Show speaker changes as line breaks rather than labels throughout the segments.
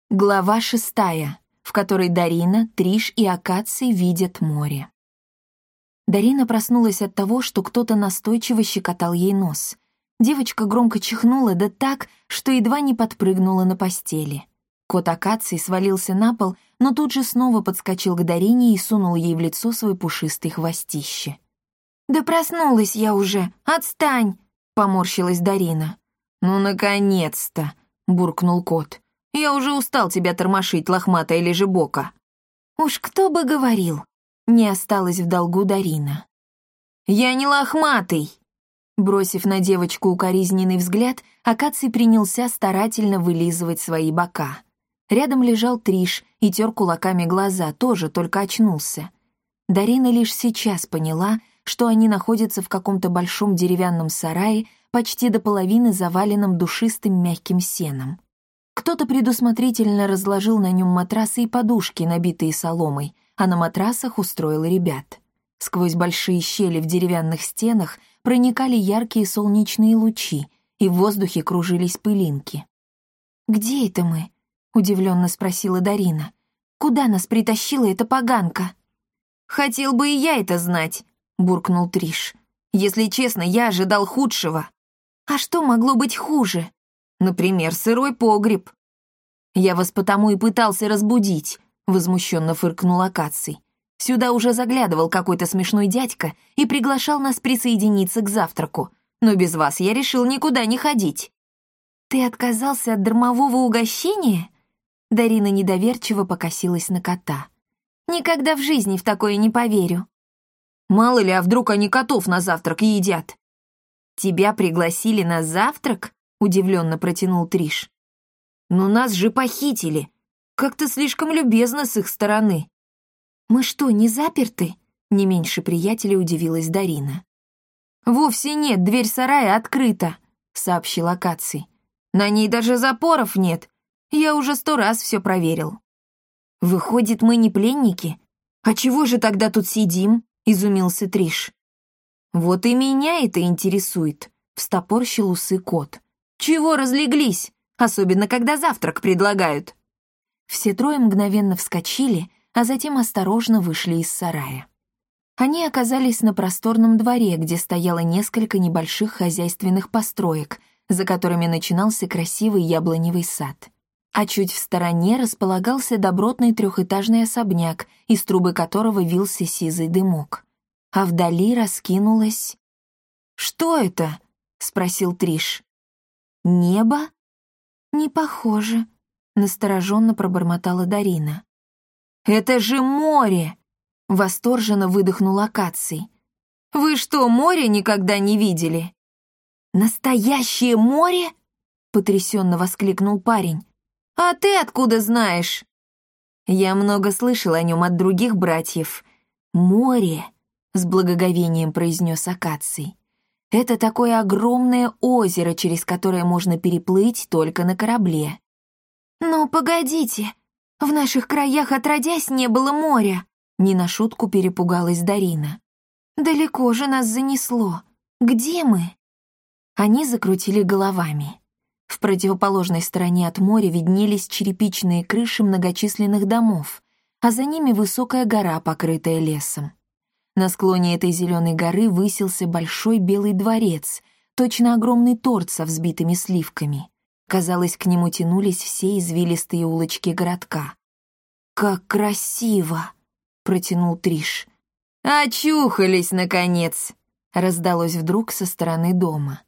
Глава 6, в которой Дарина, Триш и Акаций видят море. Дарина проснулась от того, что кто-то настойчиво щекотал ей нос. Девочка громко чихнула, да так, что едва не подпрыгнула на постели. Кот Акаций свалился на пол, но тут же снова подскочил к Дарине и сунул ей в лицо свой пушистый хвостище. «Да проснулась я уже! Отстань!» — поморщилась Дарина. «Ну, наконец-то!» — буркнул кот. «Я уже устал тебя тормошить, лохматая лежебока». «Уж кто бы говорил!» — не осталась в долгу Дарина. «Я не лохматый!» Бросив на девочку укоризненный взгляд, Акаций принялся старательно вылизывать свои бока. Рядом лежал Триш и тер кулаками глаза, тоже только очнулся. Дарина лишь сейчас поняла, что они находятся в каком-то большом деревянном сарае, почти до половины заваленном душистым мягким сеном. Кто-то предусмотрительно разложил на нем матрасы и подушки, набитые соломой, а на матрасах устроил ребят. Сквозь большие щели в деревянных стенах проникали яркие солнечные лучи, и в воздухе кружились пылинки. «Где это мы?» — удивленно спросила Дарина. «Куда нас притащила эта поганка?» «Хотел бы и я это знать», — буркнул Триш. «Если честно, я ожидал худшего». «А что могло быть хуже?» «Например, сырой погреб». «Я вас потому и пытался разбудить», — возмущенно фыркнул Акаций. «Сюда уже заглядывал какой-то смешной дядька и приглашал нас присоединиться к завтраку, но без вас я решил никуда не ходить». «Ты отказался от дармового угощения?» Дарина недоверчиво покосилась на кота. «Никогда в жизни в такое не поверю». «Мало ли, а вдруг они котов на завтрак едят?» «Тебя пригласили на завтрак?» — удивленно протянул Триш. «Но нас же похитили. Как-то слишком любезно с их стороны». «Мы что, не заперты?» — не меньше приятелей удивилась Дарина. «Вовсе нет, дверь сарая открыта», — сообщил Акаций. «На ней даже запоров нет. Я уже 100 раз все проверил». «Выходит, мы не пленники? А чего же тогда тут сидим?» — изумился Триш. «Вот и меня это интересует», — встопорщил усы кот. «Чего разлеглись, особенно когда завтрак предлагают?» Все трое мгновенно вскочили, а затем осторожно вышли из сарая. Они оказались на просторном дворе, где стояло несколько небольших хозяйственных построек, за которыми начинался красивый яблоневый сад. А чуть в стороне располагался добротный 3-этажный особняк, из трубы которого вился сизый дымок. А вдали раскинулось... «Что это?» — спросил Триш. «Небо?» «Не похоже», — настороженно пробормотала Дарина. «Это же море!» — восторженно выдохнул Акаций. «Вы что, море никогда не видели?» «Настоящее море?» — потрясенно воскликнул парень. «А ты откуда знаешь?» «Я много слышал о нем от других братьев. Море!» — с благоговением произнес Акаций. «Это такое огромное озеро, через которое можно переплыть только на корабле». «Но погодите, в наших краях отродясь не было моря», — не на шутку перепугалась Дарина. «Далеко же нас занесло. Где мы?» Они закрутили головами. В противоположной стороне от моря виднелись черепичные крыши многочисленных домов, а за ними высокая гора, покрытая лесом. На склоне этой зеленой горы высился большой белый дворец, точно огромный торт со взбитыми сливками. Казалось, к нему тянулись все извилистые улочки городка. «Как красиво!» — протянул Триш. «Очухались, наконец!» — раздалось вдруг со стороны дома.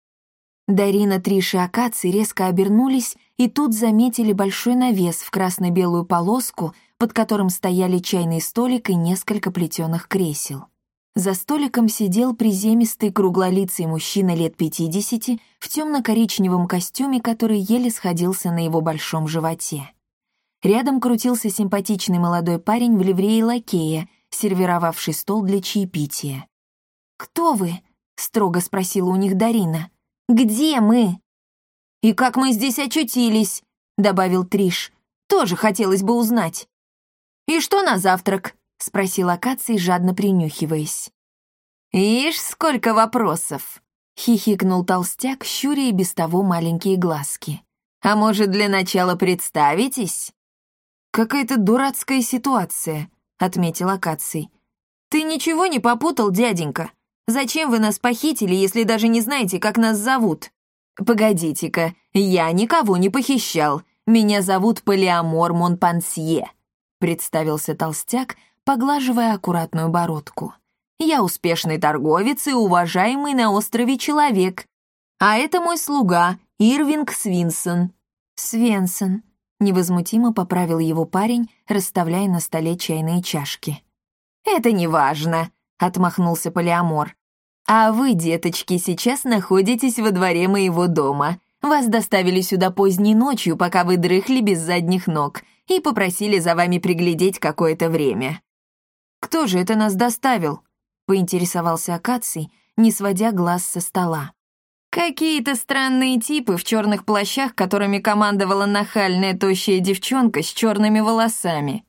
Дарина, Триш и Акаций резко обернулись и тут заметили большой навес в красно-белую полоску, под которым стояли чайный столик и несколько плетеных кресел. За столиком сидел приземистый круглолицый мужчина лет 50 в темно-коричневом костюме, который еле сходился на его большом животе. Рядом крутился симпатичный молодой парень в ливрее лакея, сервировавший стол для чаепития. «Кто вы?» — строго спросила у них Дарина. «Где мы?» «И как мы здесь очутились?» — добавил Триш. «Тоже хотелось бы узнать». «И что на завтрак?» — спросил Акаций, жадно принюхиваясь. «Ишь, сколько вопросов!» — хихикнул толстяк, щуря и без того маленькие глазки. А может, для начала представитесь?» «Какая-то дурацкая ситуация», — отметил Акаций. «Ты ничего не попутал, дяденька? Зачем вы нас похитили, если даже не знаете, как нас зовут?» «Погодите-ка, я никого не похищал. Меня зовут Полиамор Монпансье», — представился толстяк, поглаживая аккуратную бородку. «Я успешный торговец и уважаемый на острове человек. А это мой слуга, Ирвинг Свинсон». «Свенсон», — невозмутимо поправил его парень, расставляя на столе чайные чашки. «Это не важно», — отмахнулся Полиамор. «А вы, деточки, сейчас находитесь во дворе моего дома. Вас доставили сюда поздней ночью, пока вы дрыхли без задних ног, и попросили за вами приглядеть какое-то время». «Кто же это нас доставил?» — поинтересовался Акаций, не сводя глаз со стола. «Какие-то странные типы в черных плащах, которыми командовала нахальная тощая девчонка с черными волосами».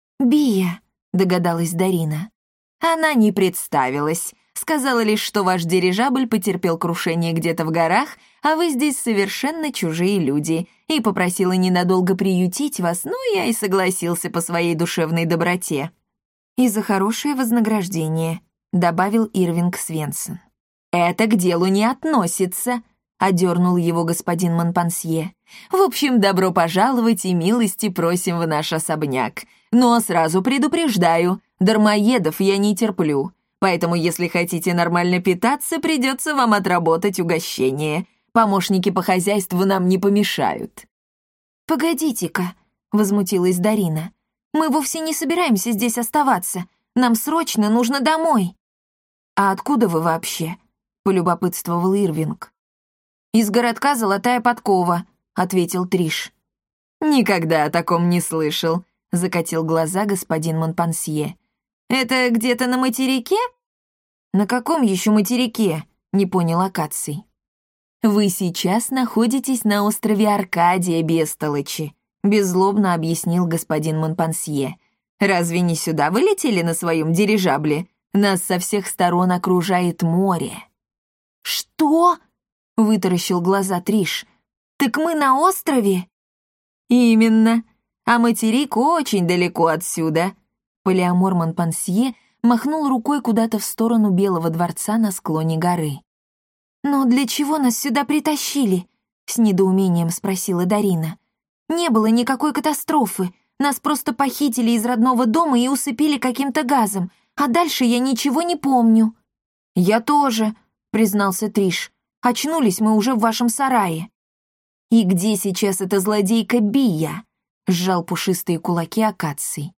«Бия», — догадалась Дарина. «Она не представилась. Сказала лишь, что ваш дирижабль потерпел крушение где-то в горах, а вы здесь совершенно чужие люди, и попросила ненадолго приютить вас, ну, я и согласился по своей душевной доброте». «И за хорошее вознаграждение», — добавил Ирвинг Свенсон. «Это к делу не относится», — одернул его господин Монпансье. «В общем, добро пожаловать и милости просим в наш особняк. Но сразу предупреждаю, дармоедов я не терплю. Поэтому, если хотите нормально питаться, придется вам отработать угощение. Помощники по хозяйству нам не помешают». «Погодите-ка», — возмутилась Дарина. «Мы вовсе не собираемся здесь оставаться. Нам срочно нужно домой». «А откуда вы вообще?» — полюбопытствовал Ирвинг. «Из городка Золотая Подкова», — ответил Триш. «Никогда о таком не слышал», — закатил глаза господин Монпансье. «Это где-то на материке?» «На каком еще материке?» — не понял Акаций. «Вы сейчас находитесь на острове Аркадия, бестолочи», — беззлобно объяснил господин Монпансье. «Разве не сюда вы летели на своем дирижабле? Нас со всех сторон окружает море». «Что?» — вытаращил глаза Триш. «Так мы на острове?» «Именно. А материк очень далеко отсюда». Полиамор Монпансье махнул рукой куда-то в сторону Белого дворца на склоне горы. «Но для чего нас сюда притащили?» — с недоумением спросила Дарина. «Не было никакой катастрофы. Нас просто похитили из родного дома и усыпили каким-то газом, а дальше я ничего не помню». «Я тоже», — признался Триш. «Очнулись мы уже в вашем сарае». «И где сейчас эта злодейка Бия?» — сжал пушистые кулаки Акаций.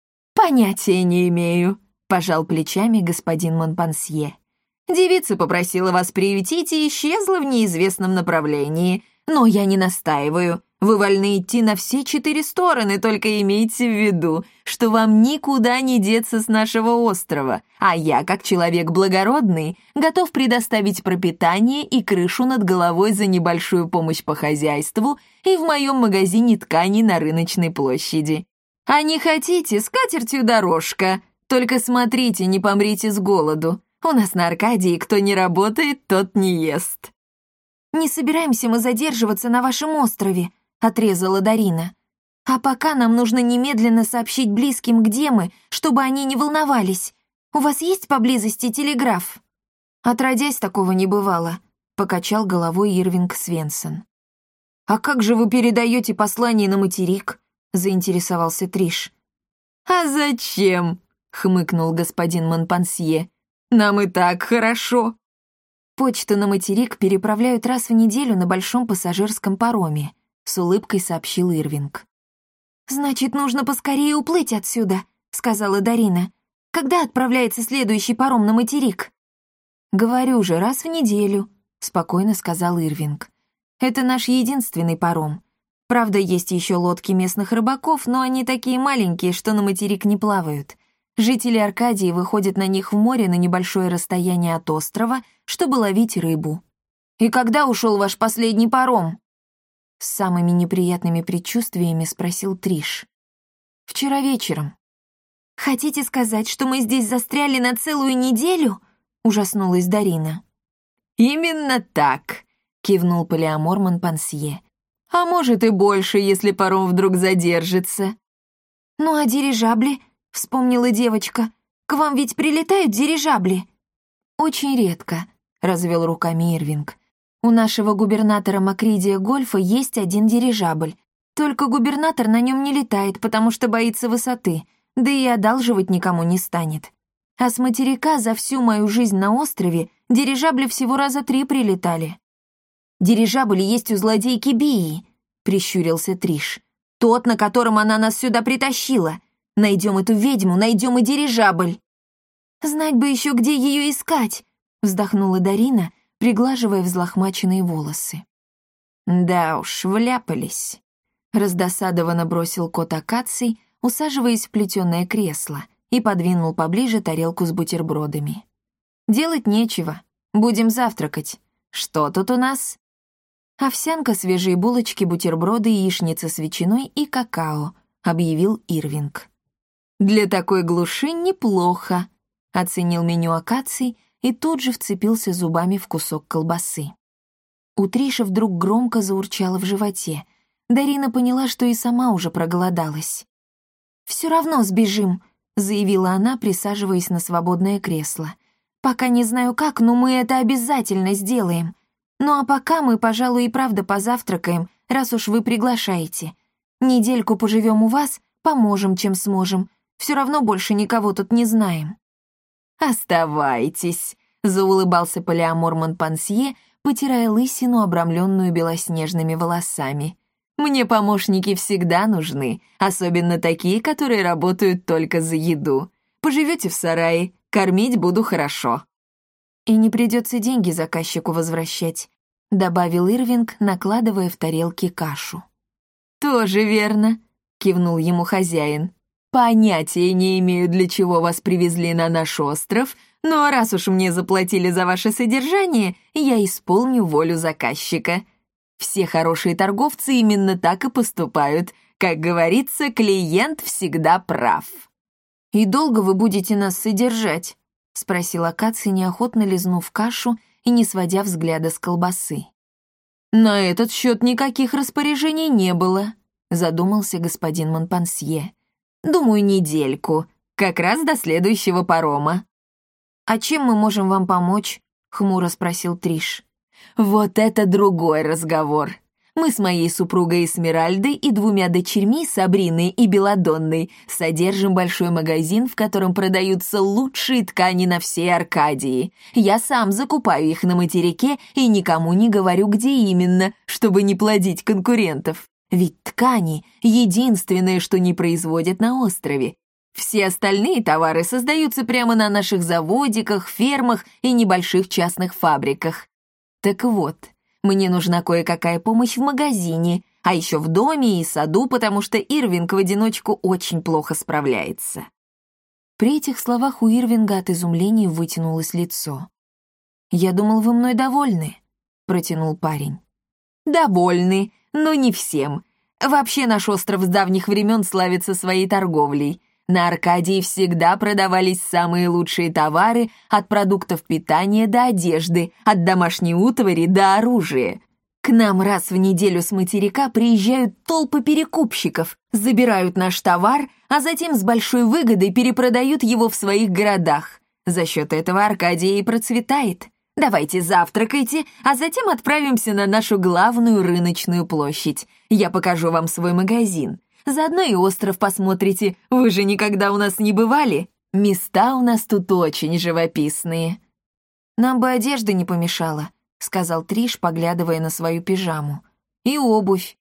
«Понятия не имею», — пожал плечами господин Монпансье. «Девица попросила вас приютить и исчезла в неизвестном направлении. Но я не настаиваю. Вы вольны идти на все 4 стороны, только имейте в виду, что вам никуда не деться с нашего острова, а я, как человек благородный, готов предоставить пропитание и крышу над головой за небольшую помощь по хозяйству и в моем магазине тканей на рыночной площади. А не хотите, с катертью дорожка. Только смотрите, не помрите с голоду. У нас на Аркадии кто не работает, тот не ест». «Не собираемся мы задерживаться на вашем острове», — отрезала Дарина. «А пока нам нужно немедленно сообщить близким, где мы, чтобы они не волновались. У вас есть поблизости телеграф?» «Отродясь, такого не бывало», — покачал головой Ирвинг Свенсон. «А как же вы передаете послание на материк?» — заинтересовался Триш. «А зачем?» — хмыкнул господин Монпансье. «Нам и так хорошо». «Почту на материк переправляют раз в неделю на большом пассажирском пароме», — с улыбкой сообщил Ирвинг. «Значит, нужно поскорее уплыть отсюда», — сказала Дарина. «Когда отправляется следующий паром на материк?» «Говорю же, раз в неделю», — спокойно сказал Ирвинг. «Это наш единственный паром. Правда, есть еще лодки местных рыбаков, но они такие маленькие, что на материк не плавают. Жители Аркадии выходят на них в море на небольшое расстояние от острова, чтобы ловить рыбу». «И когда ушел ваш последний паром?» С самыми неприятными предчувствиями спросил Триш. «Вчера вечером». «Хотите сказать, что мы здесь застряли на целую неделю?» — ужаснулась Дарина. «Именно так», — кивнул Полиамор Монпансье. А может и больше, если паром вдруг задержится». «Ну а дирижабли?» — вспомнила девочка. «К вам ведь прилетают дирижабли?» «Очень редко», — развел руками Ирвинг. «У нашего губернатора Макридия Гольфа есть один дирижабль. Только губернатор на нем не летает, потому что боится высоты, да и одалживать никому не станет. А с материка за всю мою жизнь на острове дирижабли всего раза 3 прилетали». «Дирижабль есть у злодейки Бии», — прищурился Триш. «Тот, на котором она нас сюда притащила. Найдем эту ведьму, найдем и дирижабль». «Знать бы еще, где ее искать», — вздохнула Дарина, приглаживая взлохмаченные волосы. «Да уж, вляпались», — раздосадованно бросил кот Акаций, усаживаясь в плетеное кресло, и подвинул поближе тарелку с бутербродами. «Делать нечего, будем завтракать. Что тут у нас?» «Овсянка, свежие булочки, бутерброды, яичница с ветчиной и какао», — объявил Ирвинг. «Для такой глуши неплохо», — оценил меню Акаций и тут же вцепился зубами в кусок колбасы. У Триши вдруг громко заурчало в животе. Дарина поняла, что и сама уже проголодалась. «Все равно сбежим», — заявила она, присаживаясь на свободное кресло. «Пока не знаю как, но мы это обязательно сделаем. Ну а пока мы, пожалуй, и правда позавтракаем, раз уж вы приглашаете. Недельку поживем у вас, поможем, чем сможем. Все равно больше никого тут не знаем». «Оставайтесь», — заулыбался Полиамор Монпансье, потирая лысину, обрамленную белоснежными волосами. «Мне помощники всегда нужны, особенно такие, которые работают только за еду. Поживете в сарае, кормить буду хорошо». «И не придется деньги заказчику возвращать», — добавил Ирвинг, накладывая в тарелки кашу. «Тоже верно», — кивнул ему хозяин. «Понятия не имею, для чего вас привезли на наш остров, но раз уж мне заплатили за ваше содержание, я исполню волю заказчика. Все хорошие торговцы именно так и поступают. Как говорится, клиент всегда прав». «И долго вы будете нас содержать?» — спросил Акаций, неохотно лизнув кашу и не сводя взгляда с колбасы. «На этот счет никаких распоряжений не было», — задумался господин Монпансье. «Думаю, недельку, как раз до следующего парома». «А чем мы можем вам помочь?» — хмуро спросил Триш. «Вот это другой разговор. Мы с моей супругой Эсмеральдой и 2 дочерьми, Сабриной и Беладонной, содержим большой магазин, в котором продаются лучшие ткани на всей Аркадии. Я сам закупаю их на материке и никому не говорю, где именно, чтобы не плодить конкурентов. Ведь ткани — единственное, что не производят на острове. Все остальные товары создаются прямо на наших заводиках, фермах и небольших частных фабриках. Так вот, мне нужна кое-какая помощь в магазине, а еще в доме и саду, потому что Ирвинг в одиночку очень плохо справляется». При этих словах у Ирвинга от изумления вытянулось лицо. «Я думал, вы мной довольны», — протянул парень. «Довольны, но не всем. Вообще наш остров с давних времен славится своей торговлей. На Аркадии всегда продавались самые лучшие товары, от продуктов питания до одежды, от домашней утвари до оружия. К нам раз в неделю с материка приезжают толпы перекупщиков, забирают наш товар, а затем с большой выгодой перепродают его в своих городах. За счет этого Аркадия и процветает. Давайте завтракайте, а затем отправимся на нашу главную рыночную площадь. Я покажу вам свой магазин. Заодно и остров посмотрите, вы же никогда у нас не бывали. Места у нас тут очень живописные». «Нам бы одежда не помешала», — сказал Триш, поглядывая на свою пижаму. «И обувь».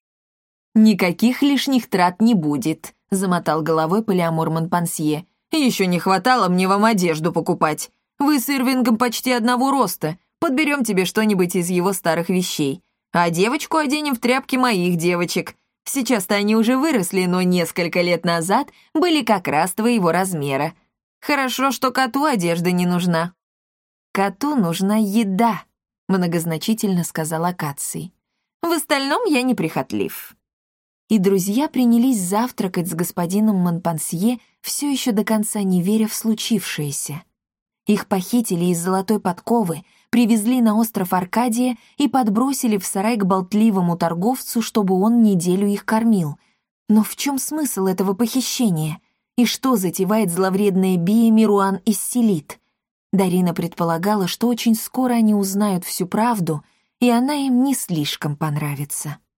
«Никаких лишних трат не будет», — замотал головой Полиамор Монпансье. «Еще не хватало мне вам одежду покупать. Вы с Ирвингом почти одного роста. Подберем тебе что-нибудь из его старых вещей. А девочку оденем в тряпки моих девочек. Сейчас-то они уже выросли, но несколько лет назад были как раз твоего размера. Хорошо, что коту одежда не нужна». «Коту нужна еда», — многозначительно сказал Акаций. «В остальном я неприхотлив». И друзья принялись завтракать с господином Монпансье, все еще до конца не веря в случившееся. Их похитили из золотой подковы, привезли на остров Аркадия и подбросили в сарай к болтливому торговцу, чтобы он неделю их кормил. Но в чем смысл этого похищения? И что затевает зловредная Бия Мируан из Селит? Дарина предполагала, что очень скоро они узнают всю правду, и она им не слишком понравится.